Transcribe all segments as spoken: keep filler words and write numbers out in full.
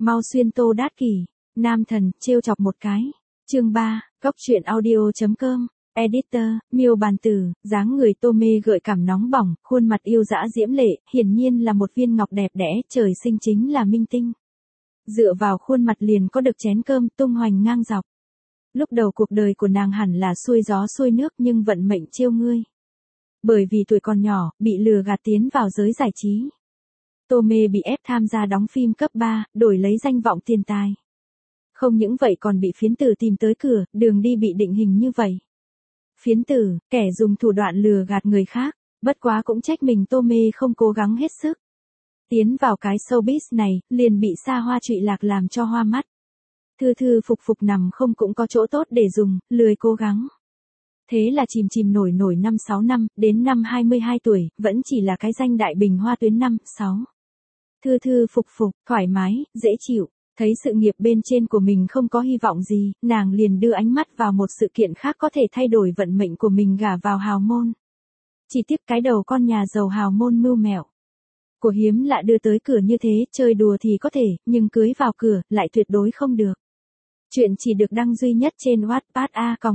Mau xuyên Tô Đát Kỷ, nam thần, trêu chọc một cái. Chương ba, Góc truyện audio.com, Editor, Miêu Bàn Tử, dáng người Tô Mê gợi cảm nóng bỏng, khuôn mặt yêu dã diễm lệ, hiển nhiên là một viên ngọc đẹp đẽ, trời sinh chính là minh tinh. Dựa vào khuôn mặt liền có được chén cơm tung hoành ngang dọc. Lúc đầu cuộc đời của nàng hẳn là xuôi gió xuôi nước nhưng vận mệnh trêu ngươi. Bởi vì tuổi còn nhỏ, bị lừa gạt tiến vào giới giải trí. Tô Mê bị ép tham gia đóng phim cấp ba, đổi lấy danh vọng tiền tài. Không những vậy còn bị phiến tử tìm tới cửa, đường đi bị định hình như vậy. Phiến tử, kẻ dùng thủ đoạn lừa gạt người khác, bất quá cũng trách mình Tô Mê không cố gắng hết sức. Tiến vào cái showbiz này, liền bị xa hoa trụy lạc làm cho hoa mắt. Thư thư phục phục nằm không cũng có chỗ tốt để dùng, lười cố gắng. Thế là chìm chìm nổi nổi năm sáu năm, đến năm hai mươi hai tuổi, vẫn chỉ là cái danh đại bình hoa tuyến năm, sáu. Thư thư phục phục, thoải mái, dễ chịu, thấy sự nghiệp bên trên của mình không có hy vọng gì, nàng liền đưa ánh mắt vào một sự kiện khác có thể thay đổi vận mệnh của mình, gả vào hào môn. Chỉ tiếc cái đầu con nhà giàu hào môn mưu mẹo. Của hiếm lạ đưa tới cửa như thế, chơi đùa thì có thể, nhưng cưới vào cửa, lại tuyệt đối không được. Chuyện chỉ được đăng duy nhất trên Wattpad a còng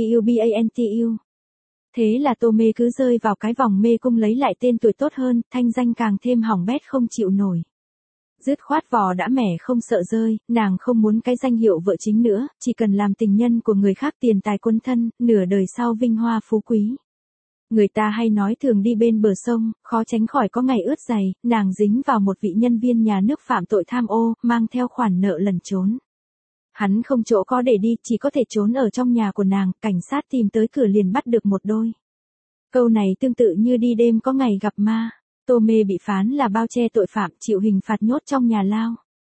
miubantu. Thế là Tô Mê cứ rơi vào cái vòng mê cung lấy lại tên tuổi tốt hơn, thanh danh càng thêm hỏng bét không chịu nổi. Dứt khoát vò đã mẻ không sợ rơi, nàng không muốn cái danh hiệu vợ chính nữa, chỉ cần làm tình nhân của người khác tiền tài quân thân, nửa đời sau vinh hoa phú quý. Người ta hay nói thường đi bên bờ sông, khó tránh khỏi có ngày ướt giày, nàng dính vào một vị nhân viên nhà nước phạm tội tham ô, mang theo khoản nợ lẩn trốn. Hắn không chỗ có để đi, chỉ có thể trốn ở trong nhà của nàng, cảnh sát tìm tới cửa liền bắt được một đôi. Câu này tương tự như đi đêm có ngày gặp ma. Tô Mê bị phán là bao che tội phạm, chịu hình phạt nhốt trong nhà lao.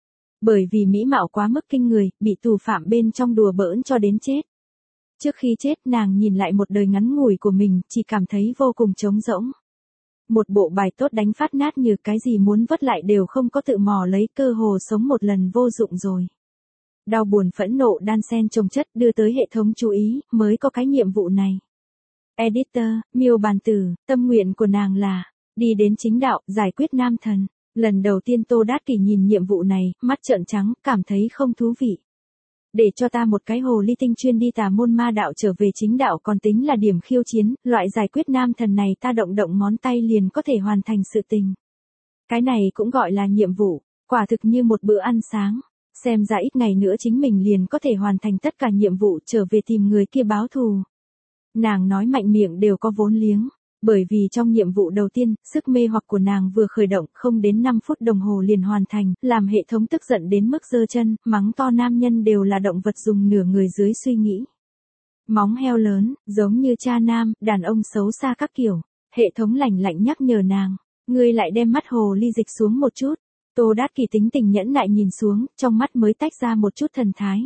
Bởi vì mỹ mạo quá mức kinh người, bị tù phạm bên trong đùa bỡn cho đến chết. Trước khi chết nàng nhìn lại một đời ngắn ngủi của mình, chỉ cảm thấy vô cùng trống rỗng. Một bộ bài tốt đánh phát nát như cái gì muốn vất lại đều không có, tự mò lấy, cơ hồ sống một lần vô dụng rồi. Đau buồn phẫn nộ đan xen chồng chất đưa tới hệ thống chú ý, mới có cái nhiệm vụ này. Editor, Miêu Bàn Tử, tâm nguyện của nàng là đi đến chính đạo, giải quyết nam thần. Lần đầu tiên Tô Đát Kỷ nhìn nhiệm vụ này, mắt trợn trắng, cảm thấy không thú vị. Để cho ta một cái hồ ly tinh chuyên đi tà môn ma đạo trở về chính đạo còn tính là điểm khiêu chiến, loại giải quyết nam thần này ta động động ngón tay liền có thể hoàn thành sự tình. Cái này cũng gọi là nhiệm vụ, quả thực như một bữa ăn sáng. Xem ra ít ngày nữa chính mình liền có thể hoàn thành tất cả nhiệm vụ, trở về tìm người kia báo thù. Nàng nói mạnh miệng đều có vốn liếng. Bởi vì trong nhiệm vụ đầu tiên, sức mê hoặc của nàng vừa khởi động, không đến năm phút đồng hồ liền hoàn thành, làm hệ thống tức giận đến mức giơ chân, mắng to nam nhân đều là động vật dùng nửa người dưới suy nghĩ. Móng heo lớn, giống như cha nam, đàn ông xấu xa các kiểu. Hệ thống lạnh lạnh nhắc nhở nàng, ngươi lại đem mắt hồ ly dịch xuống một chút. Tô Đát Kỷ tính tình nhẫn nại nhìn xuống, trong mắt mới tách ra một chút thần thái.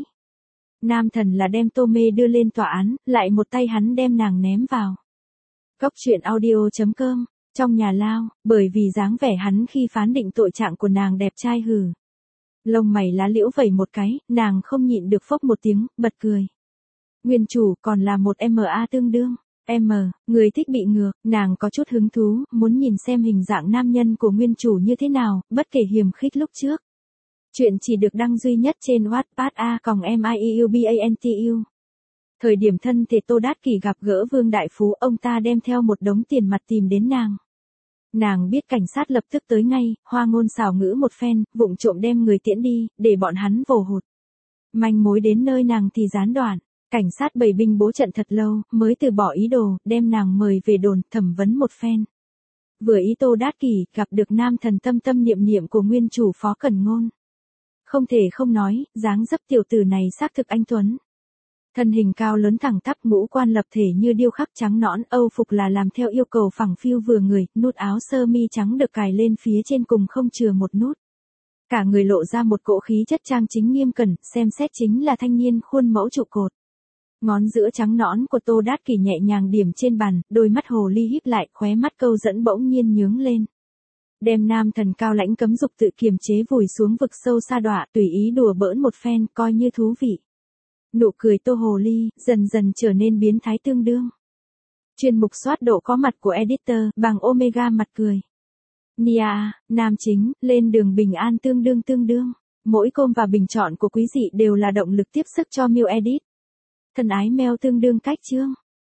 Nam thần là đem Tô Mê đưa lên tòa án, lại một tay hắn đem nàng ném vào Góc truyện audio.com, trong nhà lao, bởi vì dáng vẻ hắn khi phán định tội trạng của nàng đẹp trai hừ. Lông mày lá liễu vẩy một cái, nàng không nhịn được phốc một tiếng, bật cười. Nguyên chủ còn là một em a tương đương. M, người thích bị ngược, nàng có chút hứng thú, muốn nhìn xem hình dạng nam nhân của nguyên chủ như thế nào, bất kể hiềm khích lúc trước. Chuyện chỉ được đăng duy nhất trên Wattpad a còng miubantu. Thời điểm thân thể Tô Đát Kỷ gặp gỡ Vương Đại Phú, ông ta đem theo một đống tiền mặt tìm đến nàng. Nàng biết cảnh sát lập tức tới ngay, hoa ngôn xảo ngữ một phen, vụng trộm đem người tiễn đi, để bọn hắn vồ hụt. Manh mối đến nơi nàng thì gián đoạn. Cảnh sát bày binh bố trận thật lâu, mới từ bỏ ý đồ, đem nàng mời về đồn, thẩm vấn một phen. Vừa ý Tô Đát Kỷ, gặp được nam thần tâm tâm niệm niệm của nguyên chủ Phó Cẩn Ngôn. Không thể không nói, dáng dấp tiểu tử này xác thực anh tuấn. Thân hình cao lớn thẳng tắp, ngũ quan lập thể như điêu khắc, trắng nõn, âu phục là làm theo yêu cầu phẳng phiu vừa người, nút áo sơ mi trắng được cài lên phía trên cùng không chừa một nút. Cả người lộ ra một cỗ khí chất trang chính nghiêm cẩn, xem xét chính là thanh niên khuôn mẫu trụ cột. Ngón giữa trắng nõn của Tô Đát Kỷ nhẹ nhàng điểm trên bàn, đôi mắt hồ ly híp lại, khóe mắt câu dẫn bỗng nhiên nhướng lên. Đem nam thần cao lãnh cấm dục tự kiềm chế vùi xuống vực sâu sa đọa, tùy ý đùa bỡn một phen, coi như thú vị. Nụ cười Tô hồ ly, dần dần trở nên biến thái tương đương. Chuyên mục soát độ có mặt của editor, bằng Omega mặt cười. Nia, nam chính, lên đường bình an tương đương tương đương. Mỗi com và bình chọn của quý dị đều là động lực tiếp sức cho Miu Edit. Thân ái mail tương đương cách chương.